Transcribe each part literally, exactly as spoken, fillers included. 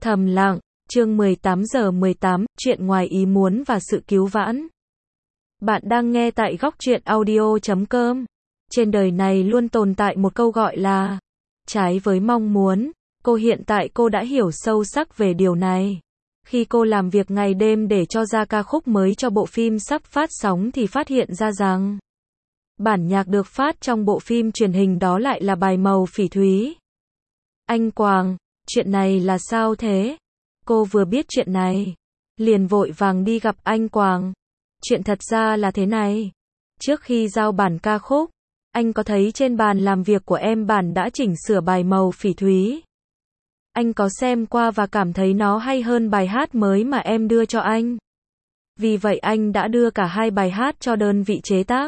Thầm lặng, chương mười tám giờ mười tám, chuyện ngoài ý muốn và sự cứu vãn. Bạn đang nghe tại góc truyện audio chấm com. Trên đời này luôn tồn tại một câu gọi là trái với mong muốn. Cô hiện tại cô đã hiểu sâu sắc về điều này. Khi cô làm việc ngày đêm để cho ra ca khúc mới cho bộ phim sắp phát sóng thì phát hiện ra rằng bản nhạc được phát trong bộ phim truyền hình đó lại là bài Màu Phỉ Thúy. Anh Quàng, chuyện này là sao thế? Cô vừa biết chuyện này, liền vội vàng đi gặp anh Quàng. Chuyện thật ra là thế này. Trước khi giao bản ca khúc, anh có thấy trên bàn làm việc của em bản đã chỉnh sửa bài Màu Phỉ Thúy. Anh có xem qua và cảm thấy nó hay hơn bài hát mới mà em đưa cho anh. Vì vậy anh đã đưa cả hai bài hát cho đơn vị chế tác.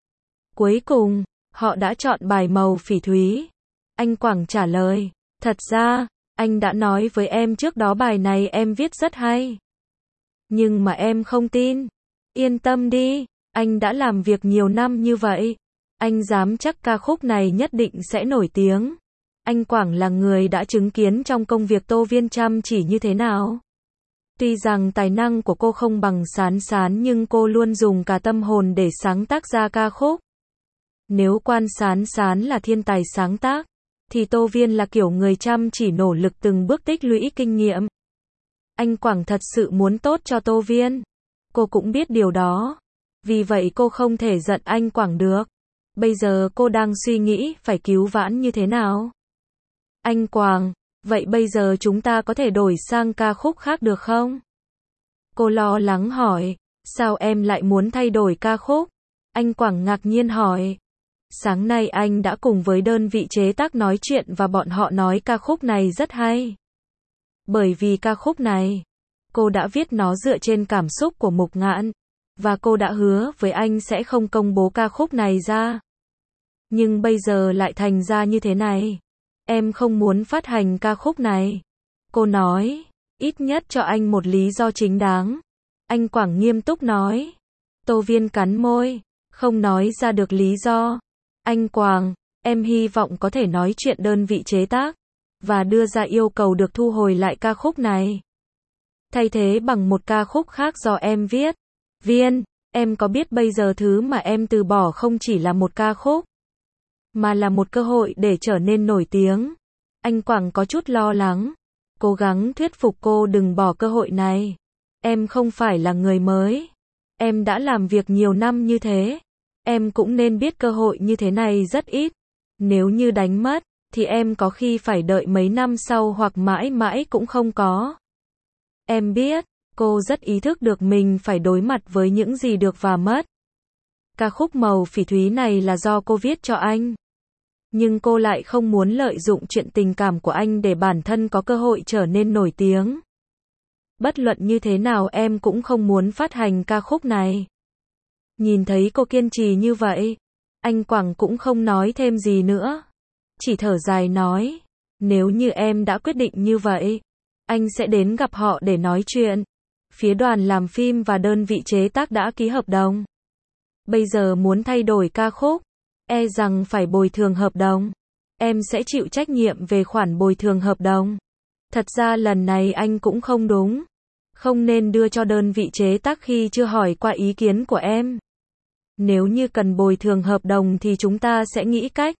Cuối cùng, họ đã chọn bài Màu Phỉ Thúy. Anh Quảng trả lời, thật ra, anh đã nói với em trước đó bài này em viết rất hay. Nhưng mà em không tin. Yên tâm đi, anh đã làm việc nhiều năm như vậy. Anh dám chắc ca khúc này nhất định sẽ nổi tiếng. Anh Quảng là người đã chứng kiến trong công việc Tô Viên chăm chỉ như thế nào. Tuy rằng tài năng của cô không bằng Sán Sán nhưng cô luôn dùng cả tâm hồn để sáng tác ra ca khúc. Nếu quan Sán Sán là thiên tài sáng tác, thì Tô Viên là kiểu người chăm chỉ nỗ lực từng bước tích lũy kinh nghiệm. Anh Quảng thật sự muốn tốt cho Tô Viên. Cô cũng biết điều đó. Vì vậy cô không thể giận anh Quảng được. Bây giờ cô đang suy nghĩ phải cứu vãn như thế nào. Anh Quảng, vậy bây giờ chúng ta có thể đổi sang ca khúc khác được không? Cô lo lắng hỏi, sao em lại muốn thay đổi ca khúc? Anh Quảng ngạc nhiên hỏi. Sáng nay anh đã cùng với đơn vị chế tác nói chuyện và bọn họ nói ca khúc này rất hay. Bởi vì ca khúc này, cô đã viết nó dựa trên cảm xúc của Mục Ngạn, và cô đã hứa với anh sẽ không công bố ca khúc này ra. Nhưng bây giờ lại thành ra như thế này. Em không muốn phát hành ca khúc này. Cô nói, ít nhất cho anh một lý do chính đáng. Anh Quảng nghiêm túc nói. Tô Viên cắn môi, không nói ra được lý do. Anh Quảng, em hy vọng có thể nói chuyện đơn vị chế tác, và đưa ra yêu cầu được thu hồi lại ca khúc này. Thay thế bằng một ca khúc khác do em viết. Viên, em có biết bây giờ thứ mà em từ bỏ không chỉ là một ca khúc, mà là một cơ hội để trở nên nổi tiếng. Anh Quảng có chút lo lắng, cố gắng thuyết phục cô đừng bỏ cơ hội này. Em không phải là người mới. Em đã làm việc nhiều năm như thế. Em cũng nên biết cơ hội như thế này rất ít. Nếu như đánh mất, thì em có khi phải đợi mấy năm sau hoặc mãi mãi cũng không có. Em biết, cô rất ý thức được mình phải đối mặt với những gì được và mất. Ca khúc Màu Phỉ Thúy này là do cô viết cho anh. Nhưng cô lại không muốn lợi dụng chuyện tình cảm của anh để bản thân có cơ hội trở nên nổi tiếng. Bất luận như thế nào em cũng không muốn phát hành ca khúc này. Nhìn thấy cô kiên trì như vậy, anh Quảng cũng không nói thêm gì nữa. Chỉ thở dài nói, nếu như em đã quyết định như vậy, anh sẽ đến gặp họ để nói chuyện. Phía đoàn làm phim và đơn vị chế tác đã ký hợp đồng. Bây giờ muốn thay đổi ca khúc, e rằng phải bồi thường hợp đồng. Em sẽ chịu trách nhiệm về khoản bồi thường hợp đồng. Thật ra lần này anh cũng không đúng. Không nên đưa cho đơn vị chế tác khi chưa hỏi qua ý kiến của em. Nếu như cần bồi thường hợp đồng thì chúng ta sẽ nghĩ cách.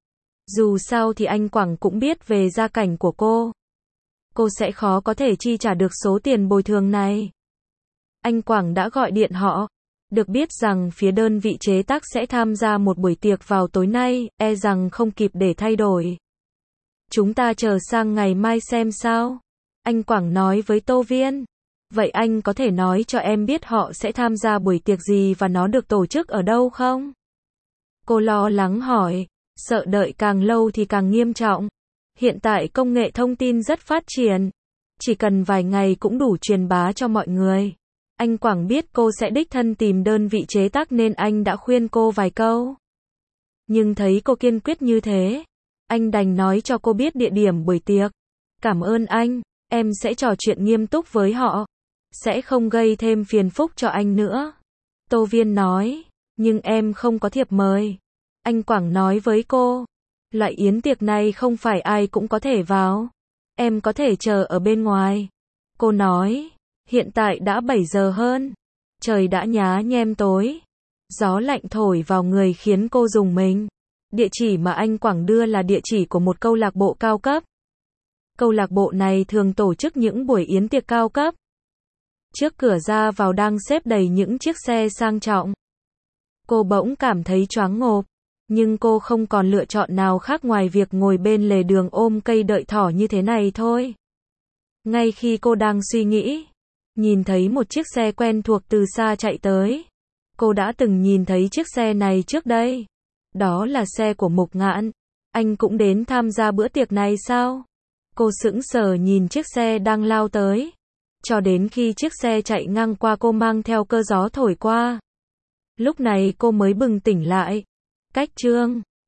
Dù sao thì anh Quảng cũng biết về gia cảnh của cô. Cô sẽ khó có thể chi trả được số tiền bồi thường này. Anh Quảng đã gọi điện họ. Được biết rằng phía đơn vị chế tác sẽ tham gia một buổi tiệc vào tối nay, e rằng không kịp để thay đổi. Chúng ta chờ sang ngày mai xem sao. Anh Quảng nói với Tô Viên. Vậy anh có thể nói cho em biết họ sẽ tham gia buổi tiệc gì và nó được tổ chức ở đâu không? Cô lo lắng hỏi, sợ đợi càng lâu thì càng nghiêm trọng. Hiện tại công nghệ thông tin rất phát triển. Chỉ cần vài ngày cũng đủ truyền bá cho mọi người. Anh Quảng biết cô sẽ đích thân tìm đơn vị chế tác nên anh đã khuyên cô vài câu. Nhưng thấy cô kiên quyết như thế, anh đành nói cho cô biết địa điểm buổi tiệc. Cảm ơn anh, em sẽ trò chuyện nghiêm túc với họ. Sẽ không gây thêm phiền phức cho anh nữa. Tô Viên nói, nhưng em không có thiệp mời. Anh Quảng nói với cô, loại yến tiệc này không phải ai cũng có thể vào. Em có thể chờ ở bên ngoài. Cô nói, hiện tại đã bảy giờ hơn. Trời đã nhá nhem tối. Gió lạnh thổi vào người khiến cô rùng mình. Địa chỉ mà anh Quảng đưa là địa chỉ của một câu lạc bộ cao cấp. Câu lạc bộ này thường tổ chức những buổi yến tiệc cao cấp. Trước cửa ra vào đang xếp đầy những chiếc xe sang trọng. Cô bỗng cảm thấy choáng ngộp, nhưng cô không còn lựa chọn nào khác ngoài việc ngồi bên lề đường ôm cây đợi thỏ như thế này thôi. Ngay khi cô đang suy nghĩ, nhìn thấy một chiếc xe quen thuộc từ xa chạy tới. Cô đã từng nhìn thấy chiếc xe này trước đây. Đó là xe của Mục Ngạn. Anh cũng đến tham gia bữa tiệc này sao? Cô sững sờ nhìn chiếc xe đang lao tới. Cho đến khi chiếc xe chạy ngang qua cô mang theo cơn gió thổi qua. Lúc này cô mới bừng tỉnh lại. Cách chương